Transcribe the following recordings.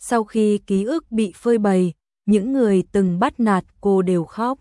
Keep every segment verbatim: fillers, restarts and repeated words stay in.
Sau khi ký ức bị phơi bày, những người từng bắt nạt cô đều khóc.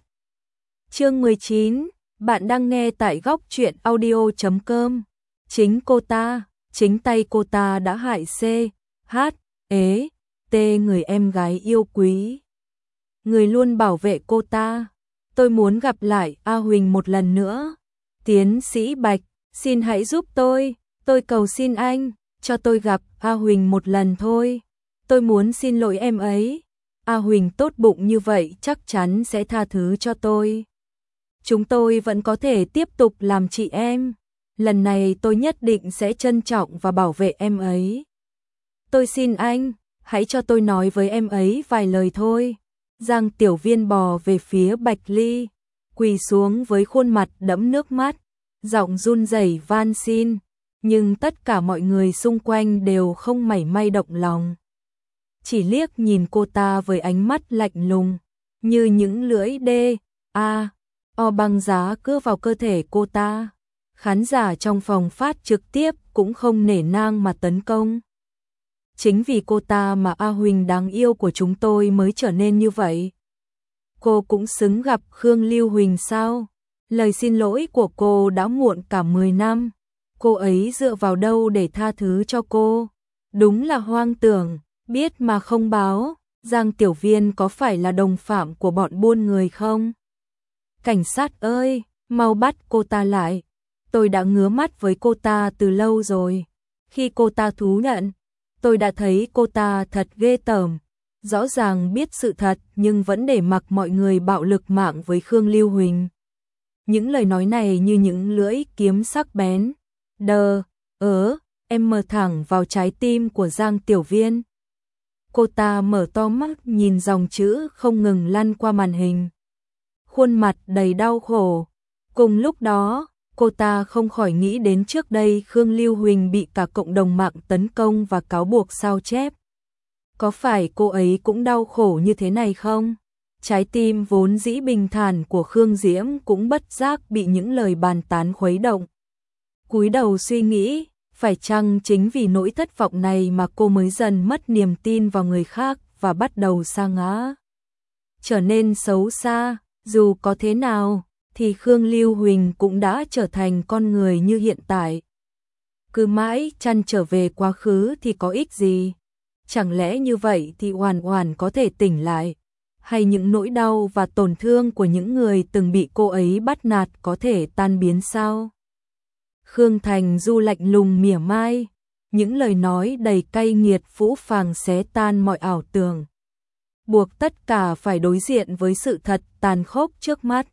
Chương mười chín, bạn đang nghe tại góc truyện audio chấm com. Chính cô ta, chính tay cô ta đã hại C, H, ế, T người em gái yêu quý. Người luôn bảo vệ cô ta. Tôi muốn gặp lại A Huỳnh một lần nữa. Tiến sĩ Bạch, xin hãy giúp tôi, tôi cầu xin anh, cho tôi gặp A Huỳnh một lần thôi. Tôi muốn xin lỗi em ấy. A Huỳnh tốt bụng như vậy chắc chắn sẽ tha thứ cho tôi. Chúng tôi vẫn có thể tiếp tục làm chị em. Lần này tôi nhất định sẽ trân trọng và bảo vệ em ấy. Tôi xin anh, hãy cho tôi nói với em ấy vài lời thôi. Giang Tiểu Viên bò về phía Bạch Ly, quỳ xuống với khuôn mặt đẫm nước mắt, giọng run rẩy van xin, nhưng tất cả mọi người xung quanh đều không mảy may động lòng. Chỉ liếc nhìn cô ta với ánh mắt lạnh lùng, như những lưỡi đê, a, o băng giá cưa vào cơ thể cô ta. Khán giả trong phòng phát trực tiếp cũng không nể nang mà tấn công. Chính vì cô ta mà A Huỳnh đáng yêu của chúng tôi mới trở nên như vậy. Cô cũng xứng gặp Khương Lưu Huỳnh sao? Lời xin lỗi của cô đã muộn cả mười năm. Cô ấy dựa vào đâu để tha thứ cho cô? Đúng là hoang tưởng, biết mà không báo. Giang Tiểu Viên có phải là đồng phạm của bọn buôn người không? Cảnh sát ơi, mau bắt cô ta lại. Tôi đã ngứa mắt với cô ta từ lâu rồi. Khi cô ta thú nhận, tôi đã thấy cô ta thật ghê tởm. Rõ ràng biết sự thật nhưng vẫn để mặc mọi người bạo lực mạng với Khương Lưu Huỳnh. Những lời nói này như những lưỡi kiếm sắc bén. Đờ, ớ, em mở thẳng vào trái tim của Giang Tiểu Viên. Cô ta mở to mắt nhìn dòng chữ không ngừng lăn qua màn hình. Khuôn mặt đầy đau khổ. Cùng lúc đó, cô ta không khỏi nghĩ đến trước đây Khương Lưu Huỳnh bị cả cộng đồng mạng tấn công và cáo buộc sao chép. Có phải cô ấy cũng đau khổ như thế này không? Trái tim vốn dĩ bình thản của Khương Diễm cũng bất giác bị những lời bàn tán khuấy động. Cúi đầu suy nghĩ, phải chăng chính vì nỗi thất vọng này mà cô mới dần mất niềm tin vào người khác và bắt đầu sa ngã, trở nên xấu xa. Dù có thế nào thì Khương Lưu Huỳnh cũng đã trở thành con người như hiện tại. Cứ mãi chăn trở về quá khứ thì có ích gì? Chẳng lẽ như vậy thì hoàn hoàn có thể tỉnh lại? Hay những nỗi đau và tổn thương của những người từng bị cô ấy bắt nạt có thể tan biến sao? Khương Thành Du lạnh lùng mỉa mai, những lời nói đầy cay nghiệt phũ phàng xé tan mọi ảo tưởng, buộc tất cả phải đối diện với sự thật tàn khốc trước mắt.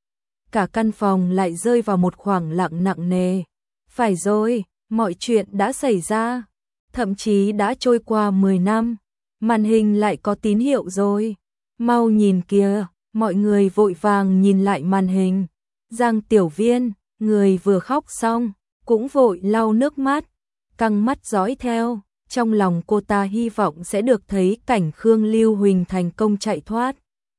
Cả căn phòng lại rơi vào một khoảng lặng nặng nề. Phải rồi, mọi chuyện đã xảy ra, thậm chí đã trôi qua mười năm, màn hình lại có tín hiệu rồi. Mau nhìn kìa, mọi người vội vàng nhìn lại màn hình. Giang Tiểu Viên, người vừa khóc xong, cũng vội lau nước mắt, căng mắt dõi theo. Trong lòng cô ta hy vọng sẽ được thấy cảnh Khương Lưu Huỳnh thành công chạy thoát,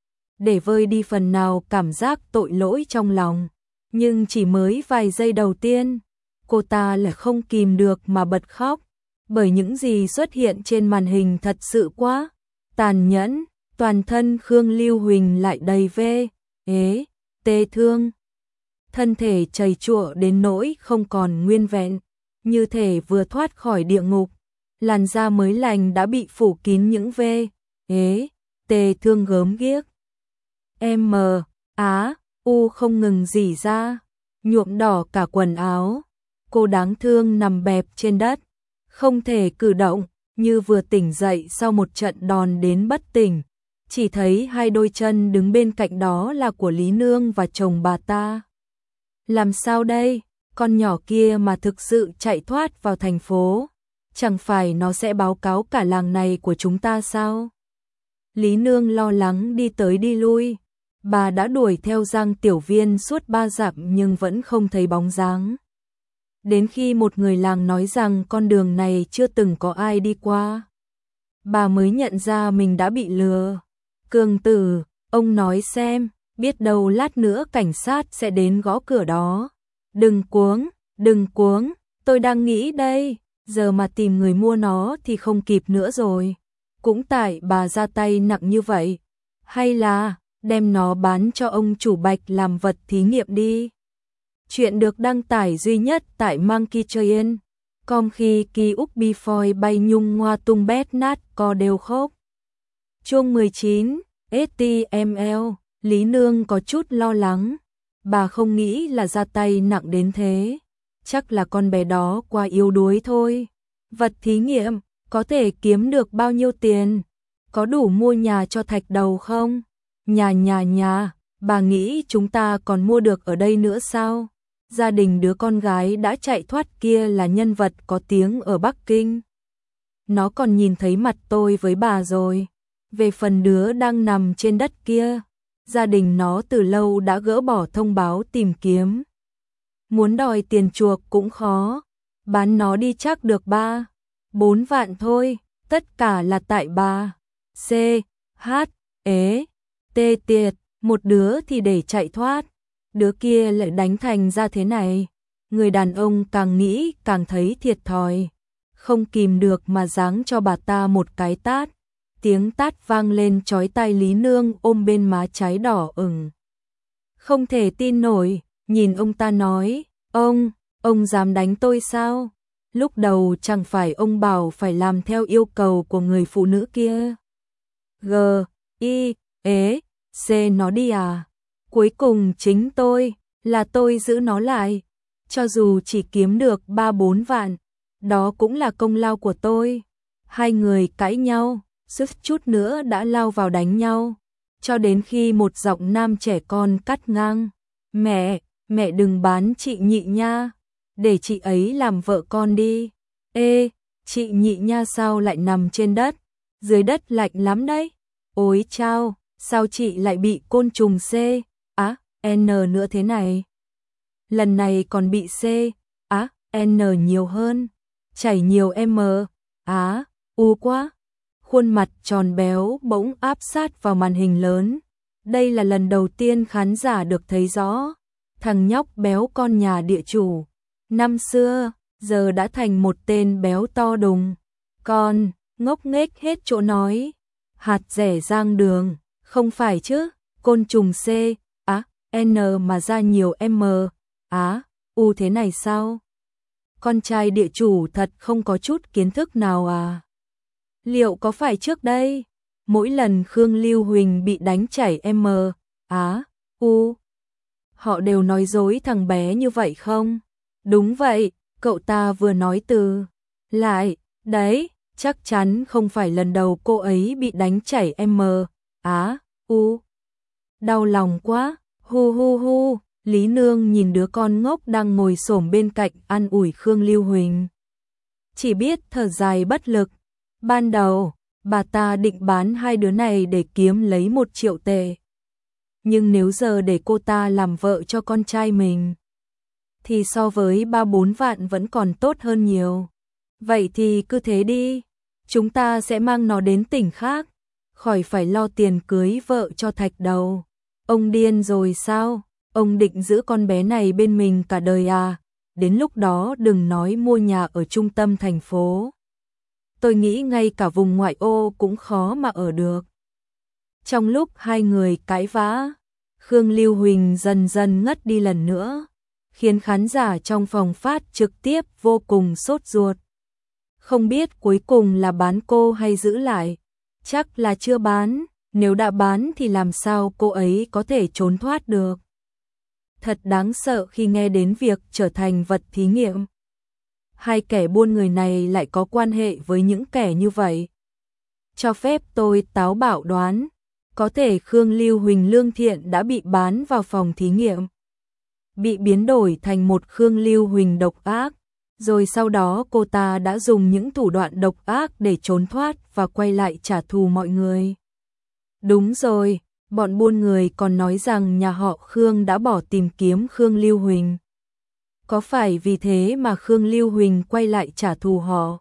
để vơi đi phần nào cảm giác tội lỗi trong lòng. Nhưng chỉ mới vài giây đầu tiên, cô ta là không kìm được mà bật khóc, bởi những gì xuất hiện trên màn hình thật sự quá tàn nhẫn. Toàn thân Khương Lưu Huỳnh lại đầy vê, ế, tê thương. Thân thể trầy trụa đến nỗi không còn nguyên vẹn, như thể vừa thoát khỏi địa ngục. Làn da mới lành đã bị phủ kín những vê, ế, tê thương gớm ghiếc. M, Á, U không ngừng rỉ ra, nhuộm đỏ cả quần áo. Cô đáng thương nằm bẹp trên đất, không thể cử động, như vừa tỉnh dậy sau một trận đòn đến bất tỉnh. Chỉ thấy hai đôi chân đứng bên cạnh đó là của Lý Nương và chồng bà ta. Làm sao đây? Con nhỏ kia mà thực sự chạy thoát vào thành phố, chẳng phải nó sẽ báo cáo cả làng này của chúng ta sao? Lý Nương lo lắng đi tới đi lui. Bà đã đuổi theo Giang Tiểu Viên suốt ba dặm nhưng vẫn không thấy bóng dáng. Đến khi một người làng nói rằng con đường này chưa từng có ai đi qua, bà mới nhận ra mình đã bị lừa. Cường Tử, ông nói xem, biết đâu lát nữa cảnh sát sẽ đến gõ cửa đó. Đừng cuống, đừng cuống, tôi đang nghĩ đây, giờ mà tìm người mua nó thì không kịp nữa rồi. cũng tại bà ra tay nặng như vậy. Hay là đem nó bán cho ông chủ Bạch làm vật thí nghiệm đi. Chuyện được đăng tải duy nhất tại Monkey Train. Com khi ký úc before bay nhung ngoa tung bét nát co đều khóc. Chương mười chín, ét tê em lờ, Lý Nương có chút lo lắng. Bà không nghĩ là ra tay nặng đến thế. Chắc là con bé đó quá yếu đuối thôi. Vật thí nghiệm, có thể kiếm được bao nhiêu tiền? Có đủ mua nhà cho Thạch Đầu không? Nhà nhà nhà, bà nghĩ chúng ta còn mua được ở đây nữa sao? Gia đình đứa con gái đã chạy thoát kia là nhân vật có tiếng ở Bắc Kinh. Nó còn nhìn thấy mặt tôi với bà rồi. Về phần đứa đang nằm trên đất kia, gia đình nó từ lâu đã gỡ bỏ thông báo tìm kiếm. Muốn đòi tiền chuộc cũng khó, bán nó đi chắc được ba, bốn vạn thôi, tất cả là tại bà. C, H, ế, T tiệt, một đứa thì để chạy thoát, đứa kia lại đánh thành ra thế này. Người đàn ông càng nghĩ càng thấy thiệt thòi, không kìm được mà giáng cho bà ta một cái tát. Tiếng tát vang lên chói tai, Lý Nương ôm bên má trái đỏ ửng. Không thể tin nổi, nhìn ông ta nói, ông, ông dám đánh tôi sao? Lúc đầu chẳng phải ông bảo phải làm theo yêu cầu của người phụ nữ kia. G, I, ế, C nó đi à? Cuối cùng chính tôi, là tôi giữ nó lại. Cho dù chỉ kiếm được ba bốn vạn, đó cũng là công lao của tôi. Hai người cãi nhau, suýt chút nữa đã lao vào đánh nhau. Cho đến khi một giọng nam trẻ con cắt ngang. Mẹ, mẹ đừng bán chị Nhị Nha. Để chị ấy làm vợ con đi. Ê, chị Nhị Nha sao lại nằm trên đất? Dưới đất lạnh lắm đấy. Ôi chao, sao chị lại bị côn trùng C, á, N nữa thế này? Lần này còn bị C, á, N nhiều hơn. Chảy nhiều M, á, U quá. Khuôn mặt tròn béo bỗng áp sát vào màn hình lớn. Đây là lần đầu tiên khán giả được thấy rõ. Thằng nhóc béo con nhà địa chủ. Năm xưa, giờ đã thành một tên béo to đùng. Con, ngốc nghếch hết chỗ nói. Hạt rẻ rang đường, không phải chứ, côn trùng C, á, N mà ra nhiều M, á, U thế này sao? Con trai địa chủ thật không có chút kiến thức nào à? Liệu có phải trước đây, mỗi lần Khương Lưu Huỳnh bị đánh chảy M, á, U, họ đều nói dối thằng bé như vậy không? Đúng vậy, cậu ta vừa nói từ lại, đấy, chắc chắn không phải lần đầu cô ấy bị đánh chảy M, á, U. Đau lòng quá, hu hu hu, Lý Nương nhìn đứa con ngốc đang ngồi xổm bên cạnh an ủi Khương Lưu Huỳnh. Chỉ biết thở dài bất lực. Ban đầu, bà ta định bán hai đứa này để kiếm lấy một triệu tệ. Nhưng nếu giờ để cô ta làm vợ cho con trai mình, thì so với ba bốn vạn vẫn còn tốt hơn nhiều. Vậy thì cứ thế đi, chúng ta sẽ mang nó đến tỉnh khác, khỏi phải lo tiền cưới vợ cho Thạch Đầu. Ông điên rồi sao? Ông định giữ con bé này bên mình cả đời à? Đến lúc đó đừng nói mua nhà ở trung tâm thành phố. Tôi nghĩ ngay cả vùng ngoại ô cũng khó mà ở được. Trong lúc hai người cãi vã, Khương Lưu Huỳnh dần dần ngất đi lần nữa, khiến khán giả trong phòng phát trực tiếp vô cùng sốt ruột. Không biết cuối cùng là bán cô hay giữ lại. Chắc là chưa bán, nếu đã bán thì làm sao cô ấy có thể trốn thoát được. Thật đáng sợ khi nghe đến việc trở thành vật thí nghiệm. Hai kẻ buôn người này lại có quan hệ với những kẻ như vậy. Cho phép tôi táo bạo đoán, có thể Khương Lưu Huỳnh lương thiện đã bị bán vào phòng thí nghiệm, bị biến đổi thành một Khương Lưu Huỳnh độc ác, rồi sau đó cô ta đã dùng những thủ đoạn độc ác để trốn thoát và quay lại trả thù mọi người. Đúng rồi, bọn buôn người còn nói rằng nhà họ Khương đã bỏ tìm kiếm Khương Lưu Huỳnh. Có phải vì thế mà Khương Lưu Huỳnh quay lại trả thù họ?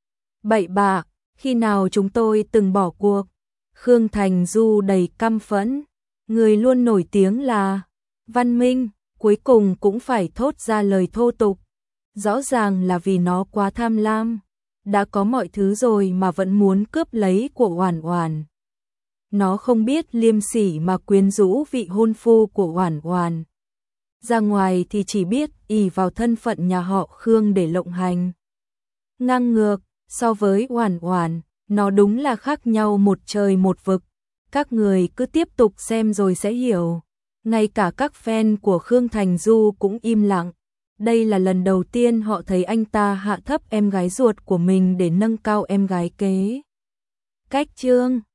Bậy bạ, khi nào chúng tôi từng bỏ cuộc? Khương Thành Du đầy căm phẫn, người luôn nổi tiếng là văn minh, cuối cùng cũng phải thốt ra lời thô tục. Rõ ràng là vì nó quá tham lam. đã có mọi thứ rồi mà vẫn muốn cướp lấy của Oản Oản. Nó không biết liêm sỉ mà quyến rũ vị hôn phu của Oản Oản. Ra ngoài thì chỉ biết ỷ vào thân phận nhà họ Khương để lộng hành. Ngang ngược, so với Oản Oản, nó đúng là khác nhau một trời một vực. Các người cứ tiếp tục xem rồi sẽ hiểu. Ngay cả các fan của Khương Thành Du cũng im lặng. Đây là lần đầu tiên họ thấy anh ta hạ thấp em gái ruột của mình để nâng cao em gái kế. Cách Trương